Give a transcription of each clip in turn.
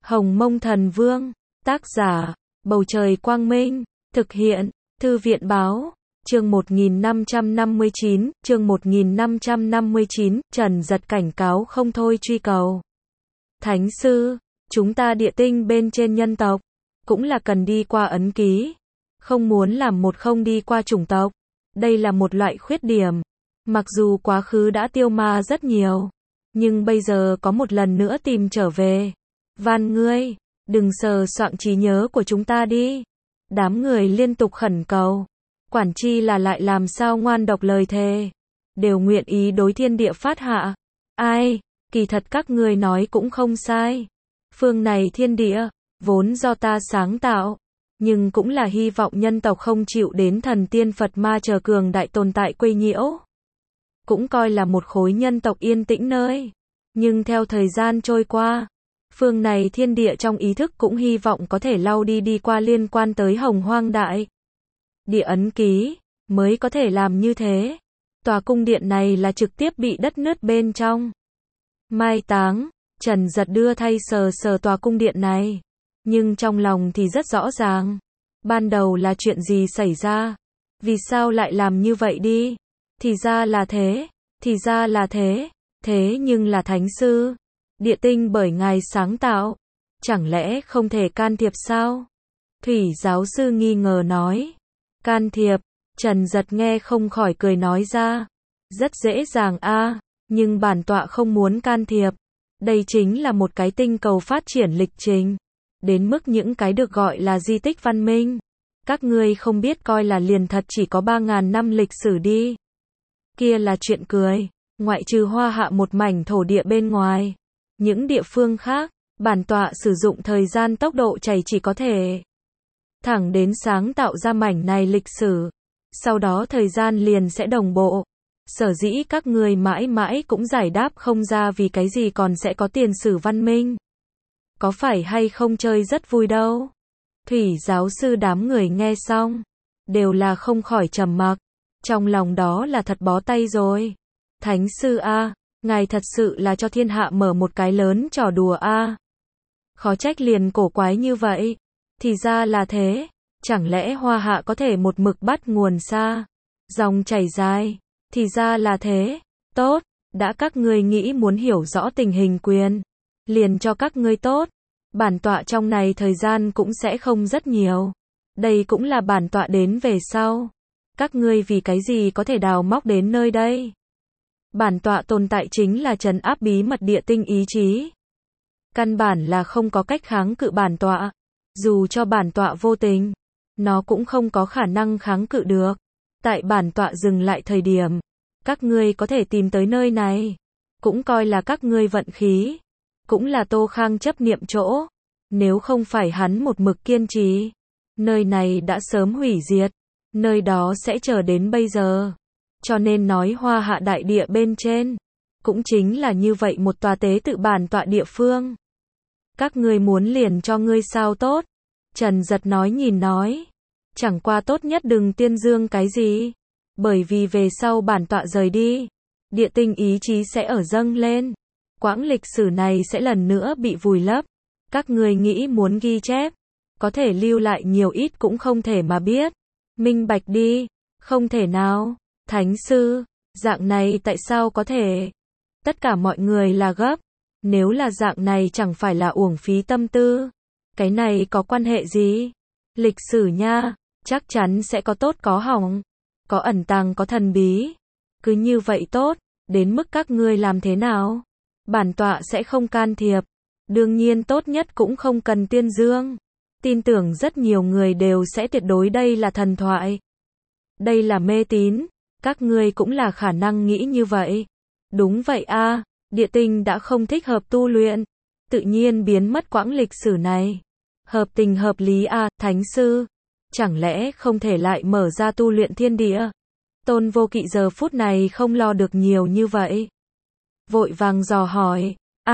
Hồng Mông Thần Vương, tác giả, Bầu Trời Quang Minh, thực hiện, Thư viện Báo, chương 1559, Trần Giật cảnh cáo không thôi truy cầu. Thánh sư, chúng ta địa tinh bên trên nhân tộc, cũng là cần đi qua ấn ký, không muốn làm một không đi qua chủng tộc, đây là một loại khuyết điểm, mặc dù quá khứ đã tiêu ma rất nhiều, nhưng bây giờ có một lần nữa tìm trở về. Van ngươi, đừng sờ soạng trí nhớ của chúng ta đi. Đám người liên tục khẩn cầu. Quản chi là lại làm sao ngoan độc lời thề. Đều nguyện ý đối thiên địa phát hạ. Ai, kỳ thật các ngươi nói cũng không sai. Phương này thiên địa, vốn do ta sáng tạo. Nhưng cũng là hy vọng nhân tộc không chịu đến thần tiên Phật ma chờ cường đại tồn tại quấy nhiễu. Cũng coi là một khối nhân tộc yên tĩnh nơi. Nhưng theo thời gian trôi qua, phương này thiên địa trong ý thức cũng hy vọng có thể lau đi qua liên quan tới Hồng Hoang Đại Địa ấn ký, mới có thể làm như thế. Tòa cung điện này là trực tiếp bị đất nứt bên trong. Mai táng, Trần Giật đưa thay sờ tòa cung điện này. Nhưng trong lòng thì rất rõ ràng. Ban đầu là chuyện gì xảy ra? Vì sao lại làm như vậy đi? Thì ra là thế, thế nhưng là thánh sư. Địa tinh bởi ngài sáng tạo, chẳng lẽ không thể can thiệp sao? Thủy giáo sư nghi ngờ nói. Can thiệp, Trần Giật nghe không khỏi cười nói ra. Rất dễ dàng a, nhưng bản tọa không muốn can thiệp. Đây chính là một cái tinh cầu phát triển lịch trình. Đến mức những cái được gọi là di tích văn minh. Các ngươi không biết coi là liền thật chỉ có 3.000 năm lịch sử đi. Kia là chuyện cười, ngoại trừ Hoa Hạ một mảnh thổ địa bên ngoài. Những địa phương khác, bản tọa sử dụng thời gian tốc độ chảy chỉ có thể thẳng đến sáng tạo ra mảnh này lịch sử. Sau đó thời gian liền sẽ đồng bộ. Sở dĩ các người mãi mãi cũng giải đáp không ra vì cái gì còn sẽ có tiền sử văn minh. Có phải hay không chơi rất vui đâu. Thủy giáo sư đám người nghe xong, đều là không khỏi trầm mặc. Trong lòng đó là thật bó tay rồi. Thánh sư a, ngài thật sự là cho thiên hạ mở một cái lớn trò đùa a. Khó trách liền cổ quái như vậy. Thì ra là thế. Chẳng lẽ Hoa Hạ có thể một mực bắt nguồn xa, dòng chảy dài. Thì ra là thế. Tốt, đã các ngươi nghĩ muốn hiểu rõ tình hình quyền, liền cho các ngươi tốt. Bản tọa trong này thời gian cũng sẽ không rất nhiều. Đây cũng là bản tọa đến về sau. Các ngươi vì cái gì có thể đào móc đến nơi đây? Bản tọa tồn tại chính là trấn áp bí mật địa tinh ý chí. Căn bản là không có cách kháng cự bản tọa. Dù cho bản tọa vô tình, nó cũng không có khả năng kháng cự được. Tại bản tọa dừng lại thời điểm, các ngươi có thể tìm tới nơi này. Cũng coi là các ngươi vận khí. Cũng là Tô Khang chấp niệm chỗ. Nếu không phải hắn một mực kiên trì, nơi này đã sớm hủy diệt. Nơi đó sẽ chờ đến bây giờ. Cho nên nói Hoa Hạ đại địa bên trên, cũng chính là như vậy một tòa tế tự bản tọa địa phương. Các ngươi muốn liền cho ngươi sao tốt? Trần Giật nói nhìn nói. Chẳng qua tốt nhất đừng tuyên dương cái gì. Bởi vì về sau bản tọa rời đi, địa tinh ý chí sẽ ở dâng lên. Quãng lịch sử này sẽ lần nữa bị vùi lấp. Các ngươi nghĩ muốn ghi chép, có thể lưu lại nhiều ít cũng không thể mà biết. Minh bạch đi, không thể nào. Thánh sư, dạng này tại sao có thể? Tất cả mọi người là gấp. Nếu là dạng này chẳng phải là uổng phí tâm tư. Cái này có quan hệ gì? Lịch sử nha, chắc chắn sẽ có tốt có hỏng. Có ẩn tàng có thần bí. Cứ như vậy tốt, đến mức các ngươi làm thế nào? Bản tọa sẽ không can thiệp. Đương nhiên tốt nhất cũng không cần tuyên dương. Tin tưởng rất nhiều người đều sẽ tuyệt đối đây là thần thoại. Đây là mê tín. Các ngươi cũng là khả năng nghĩ như vậy. Đúng vậy a, địa tinh đã không thích hợp tu luyện. Tự nhiên biến mất quãng lịch sử này. Hợp tình hợp lý a, thánh sư. Chẳng lẽ không thể lại mở ra tu luyện thiên địa? Tôn Vô Kỵ giờ phút này không lo được nhiều như vậy. Vội vàng dò hỏi.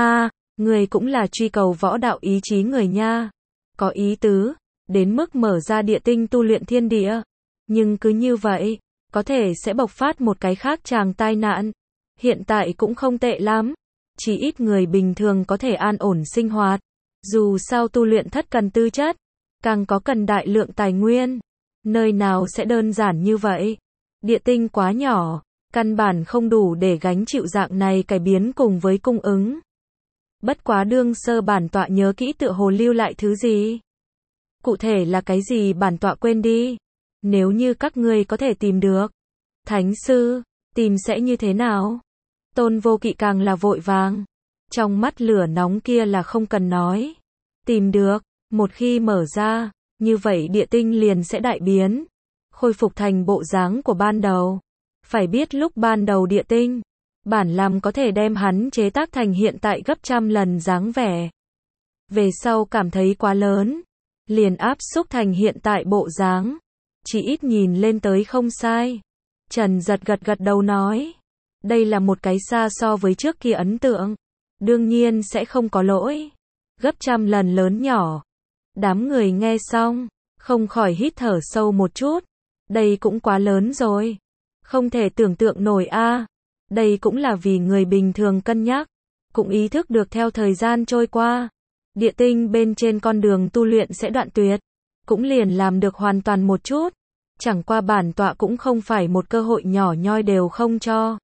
Người cũng là truy cầu võ đạo ý chí người nha. Có ý tứ, đến mức mở ra địa tinh tu luyện thiên địa. Nhưng cứ như vậy, có thể sẽ bộc phát một cái khác tràng tai nạn. Hiện tại cũng không tệ lắm. Chỉ ít người bình thường có thể an ổn sinh hoạt. Dù sao tu luyện thất cần tư chất, càng có cần đại lượng tài nguyên. Nơi nào sẽ đơn giản như vậy? Địa tinh quá nhỏ, căn bản không đủ để gánh chịu dạng này cải biến cùng với cung ứng. Bất quá đương sơ bản tọa nhớ kỹ tựa hồ lưu lại thứ gì. Cụ thể là cái gì bản tọa quên đi. Nếu như các ngươi có thể tìm được. Thánh sư, tìm sẽ như thế nào? Tôn Vô Kỵ càng là vội vàng. Trong mắt lửa nóng kia là không cần nói. Tìm được, một khi mở ra, như vậy địa tinh liền sẽ đại biến. Khôi phục thành bộ dáng của ban đầu. Phải biết lúc ban đầu địa tinh, bản làm có thể đem hắn chế tác thành hiện tại gấp trăm lần dáng vẻ. Về sau cảm thấy quá lớn, liền áp xúc thành hiện tại bộ dáng. Chỉ ít nhìn lên tới không sai. Trần Giật gật đầu nói. Đây là một cái xa so với trước kia ấn tượng. Đương nhiên sẽ không có lỗi. Gấp trăm lần lớn nhỏ. Đám người nghe xong, không khỏi hít thở sâu một chút. Đây cũng quá lớn rồi. Không thể tưởng tượng nổi a. Đây cũng là vì người bình thường cân nhắc. Cũng ý thức được theo thời gian trôi qua. Địa tinh bên trên con đường tu luyện sẽ đoạn tuyệt. Cũng liền làm được hoàn toàn một chút. Chẳng qua bản tọa cũng không phải một cơ hội nhỏ nhoi đều không cho.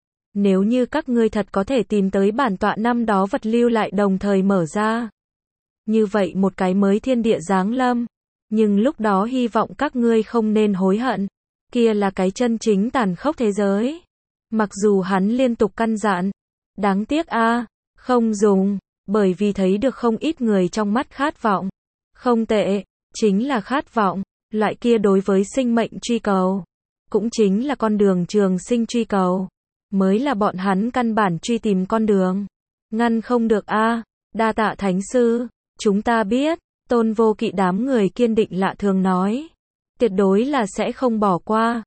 Nếu như các ngươi thật có thể tìm tới bản tọa năm đó vật lưu lại đồng thời mở ra. Như vậy một cái mới thiên địa giáng lâm. Nhưng lúc đó hy vọng các ngươi không nên hối hận. Kia là cái chân chính tàn khốc thế giới. Mặc dù hắn liên tục căn dặn. Đáng tiếc a, không dùng. Bởi vì thấy được không ít người trong mắt khát vọng. Không tệ, chính là khát vọng. Loại kia đối với sinh mệnh truy cầu. Cũng chính là con đường trường sinh truy cầu. Mới là bọn hắn căn bản truy tìm con đường. Ngăn không được a. Đa tạ thánh sư. Chúng ta biết. Tôn Vô Kỵ đám người kiên định lạ thường nói. Tuyệt đối là sẽ không bỏ qua.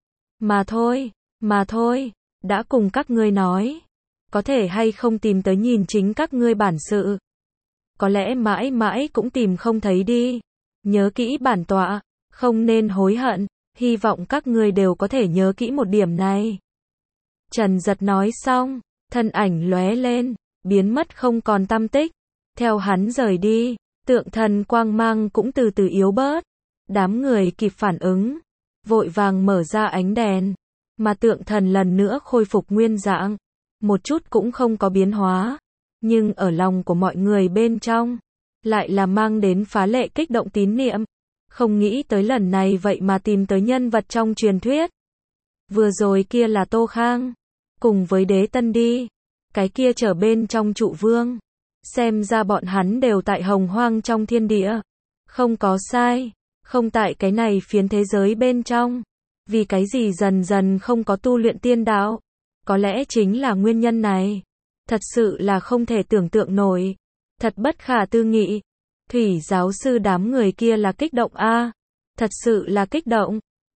Mà thôi. Đã cùng các ngươi nói. Có thể hay không tìm tới nhìn chính các ngươi bản sự. Có lẽ mãi mãi cũng tìm không thấy đi. Nhớ kỹ bản tọa. Không nên hối hận. Hy vọng các ngươi đều có thể nhớ kỹ một điểm này. Trần Giật nói xong. Thân ảnh lóe lên. Biến mất không còn tăm tích. Theo hắn rời đi. Tượng thần quang mang cũng từ từ yếu bớt. Đám người kịp phản ứng. Vội vàng mở ra ánh đèn. Mà tượng thần lần nữa khôi phục nguyên dạng. Một chút cũng không có biến hóa. Nhưng ở lòng của mọi người bên trong. Lại là mang đến phá lệ kích động tín niệm. Không nghĩ tới lần này vậy mà tìm tới nhân vật trong truyền thuyết. Vừa rồi kia là Tô Khang. Cùng với Đế Tân đi. Cái kia trở bên trong trụ vương. Xem ra bọn hắn đều tại hồng hoang trong thiên địa. Không có sai. Không tại cái này phiến thế giới bên trong. Vì cái gì dần dần không có tu luyện tiên đạo. Có lẽ chính là nguyên nhân này. Thật sự là không thể tưởng tượng nổi. Thật bất khả tư nghị. Thủy giáo sư đám người kia là kích động a. Thật sự là kích động.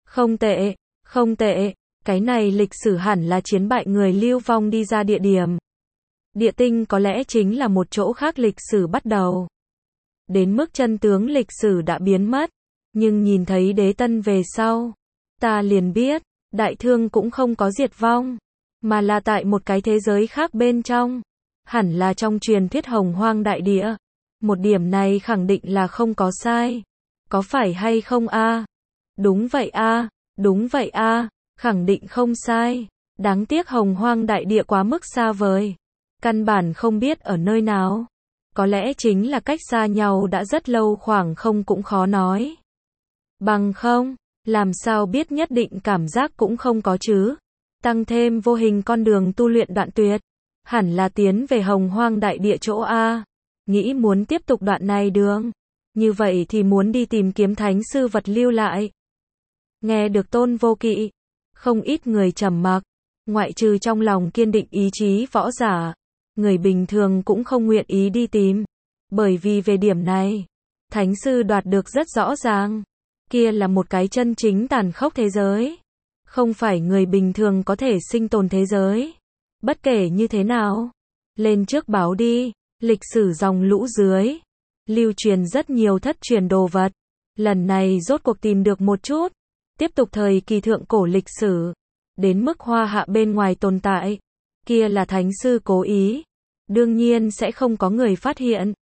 Không tệ. Cái này lịch sử hẳn là chiến bại người lưu vong đi ra địa điểm. Địa tinh có lẽ chính là một chỗ khác lịch sử bắt đầu. Đến mức chân tướng lịch sử đã biến mất. Nhưng nhìn thấy Đế Tân về sau. Ta liền biết, đại thương cũng không có diệt vong. Mà là tại một cái thế giới khác bên trong. Hẳn là trong truyền thuyết hồng hoang đại địa. Một điểm này khẳng định là không có sai. Có phải hay không a? Đúng vậy a, khẳng định không sai. Đáng tiếc hồng hoang đại địa quá mức xa vời. Căn bản không biết ở nơi nào. Có lẽ chính là cách xa nhau đã rất lâu khoảng không cũng khó nói. Bằng không, làm sao biết nhất định cảm giác cũng không có chứ. Tăng thêm vô hình con đường tu luyện đoạn tuyệt. Hẳn là tiến về hồng hoang đại địa chỗ A. Nghĩ muốn tiếp tục đoạn này đường. Như vậy thì muốn đi tìm kiếm thánh sư vật lưu lại. Nghe được Tôn Vô Kỵ. Không ít người trầm mặc. Ngoại trừ trong lòng kiên định ý chí võ giả. Người bình thường cũng không nguyện ý đi tìm. Bởi vì về điểm này. Thánh sư đoạt được rất rõ ràng. Kia là một cái chân chính tàn khốc thế giới. Không phải người bình thường có thể sinh tồn thế giới. Bất kể như thế nào. Lên trước báo đi. Lịch sử dòng lũ dưới. Lưu truyền rất nhiều thất truyền đồ vật. Lần này rốt cuộc tìm được một chút. Tiếp tục thời kỳ thượng cổ lịch sử. Đến mức hoa hạ bên ngoài tồn tại. Kia là thánh sư cố ý. Đương nhiên sẽ không có người phát hiện.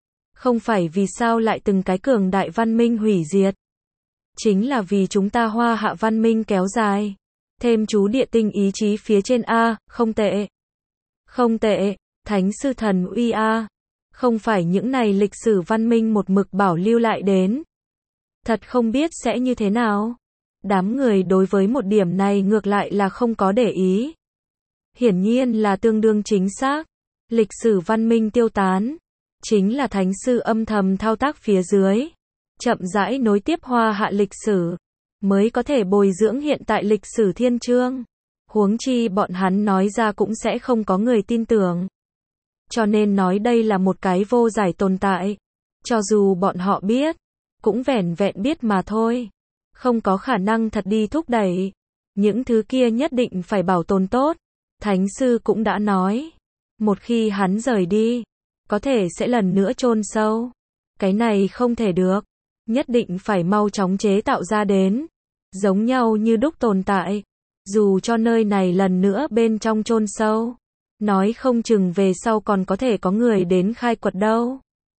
Không phải vì sao lại từng cái cường đại văn minh hủy diệt. Chính là vì chúng ta Hoa Hạ văn minh kéo dài. Thêm chú địa tinh ý chí phía trên A, không tệ. Không tệ, Thánh sư thần uy A. Không phải những này lịch sử văn minh một mực bảo lưu lại đến. Thật không biết sẽ như thế nào. Đám người đối với một điểm này ngược lại là không có để ý. Hiển nhiên là tương đương chính xác. Lịch sử văn minh tiêu tán. Chính là thánh sư âm thầm thao tác phía dưới. Chậm rãi nối tiếp Hoa Hạ lịch sử. Mới có thể bồi dưỡng hiện tại lịch sử thiên chương. Huống chi bọn hắn nói ra cũng sẽ không có người tin tưởng. Cho nên nói đây là một cái vô giải tồn tại. Cho dù bọn họ biết, cũng vẻn vẹn biết mà thôi. Không có khả năng thật đi thúc đẩy. Những thứ kia nhất định phải bảo tồn tốt. Thánh sư cũng đã nói. Một khi hắn rời đi, có thể sẽ lần nữa chôn sâu. Cái này không thể được. Nhất định phải mau chóng chế tạo ra đến. Giống nhau như đúc tồn tại. Dù cho nơi này lần nữa bên trong chôn sâu. Nói không chừng về sau còn có thể có người đến khai quật đâu.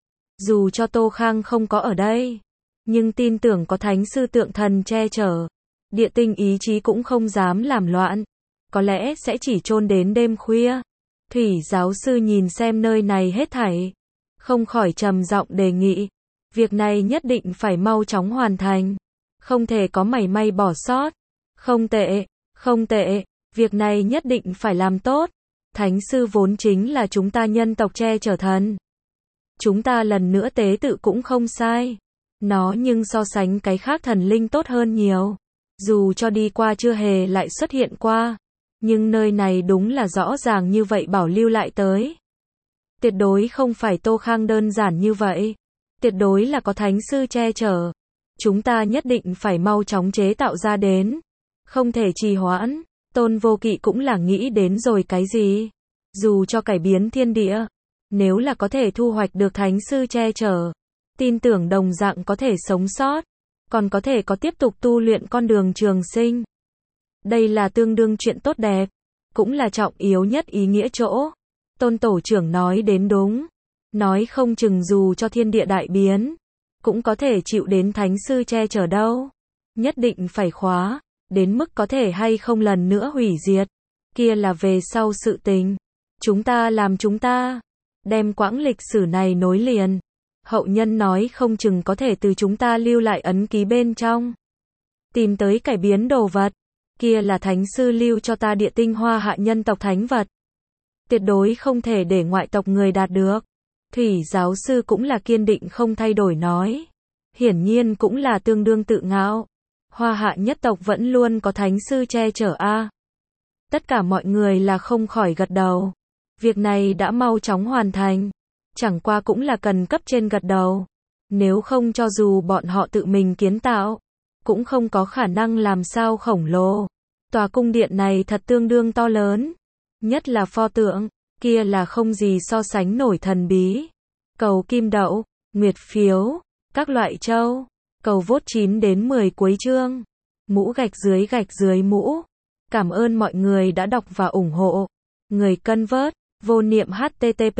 Dù cho Tô Khang không có ở đây. Nhưng tin tưởng có thánh sư tượng thần che chở. Địa tinh ý chí cũng không dám làm loạn. Có lẽ sẽ chỉ chôn đến đêm khuya. Thủy giáo sư nhìn xem nơi này hết thảy. Không khỏi trầm giọng đề nghị. Việc này nhất định phải mau chóng hoàn thành. Không thể có mảy may bỏ sót. Không tệ, không tệ. Việc này nhất định phải làm tốt. Thánh sư vốn chính là chúng ta nhân tộc che chở thần. Chúng ta lần nữa tế tự cũng không sai. Nó nhưng so sánh cái khác thần linh tốt hơn nhiều. Dù cho đi qua chưa hề lại xuất hiện qua. Nhưng nơi này đúng là rõ ràng như vậy bảo lưu lại tới. Tuyệt đối không phải Tô Khang đơn giản như vậy. Tuyệt đối là có thánh sư che chở. Chúng ta nhất định phải mau chóng chế tạo ra đến. Không thể trì hoãn. Tôn Vô Kỵ cũng là nghĩ đến rồi cái gì. Dù cho cải biến thiên địa. Nếu là có thể thu hoạch được thánh sư che chở. Tin tưởng đồng dạng có thể sống sót. Còn có thể có tiếp tục tu luyện con đường trường sinh. Đây là tương đương chuyện tốt đẹp. Cũng là trọng yếu nhất ý nghĩa chỗ. Tôn tổ trưởng nói đến đúng. Nói không chừng dù cho thiên địa đại biến. Cũng có thể chịu đến thánh sư che chở đâu. Nhất định phải khóa. Đến mức có thể hay không lần nữa hủy diệt. Kia là về sau sự tình. Chúng ta làm chúng ta. Đem quãng lịch sử này nối liền. Hậu nhân nói không chừng có thể từ chúng ta lưu lại ấn ký bên trong. Tìm tới cải biến đồ vật. Kia là thánh sư lưu cho ta địa tinh Hoa Hạ nhân tộc thánh vật. Tuyệt đối không thể để ngoại tộc người đạt được. Thủy giáo sư cũng là kiên định không thay đổi nói. Hiển nhiên cũng là tương đương tự ngạo. Hoa Hạ nhất tộc vẫn luôn có thánh sư che chở a. Tất cả mọi người là không khỏi gật đầu. Việc này đã mau chóng hoàn thành. Chẳng qua cũng là cần cấp trên gật đầu. Nếu không cho dù bọn họ tự mình kiến tạo, cũng không có khả năng làm sao khổng lồ. Tòa cung điện này thật tương đương to lớn. Nhất là pho tượng, kia là không gì so sánh nổi thần bí. Cầu kim đậu, nguyệt phiếu, các loại châu. Cầu vote 9 đến 10 cuối chương. Mũ gạch dưới mũ. Cảm ơn mọi người đã đọc và ủng hộ. Người cân vớt, vô niệm http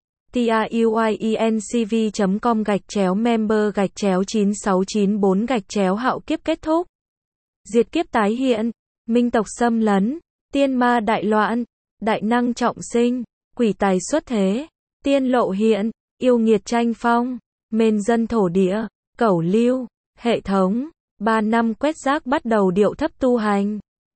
tiuyecv.com/member/9694 hạo kiếp kết thúc. Diệt kiếp tái hiện, minh tộc xâm lấn, tiên ma đại loạn, đại năng trọng sinh, quỷ tài xuất thế, tiên lộ hiện, yêu nghiệt tranh phong, mên dân thổ địa, cẩu lưu, hệ thống, 3 năm quét rác bắt đầu điệu thấp tu hành.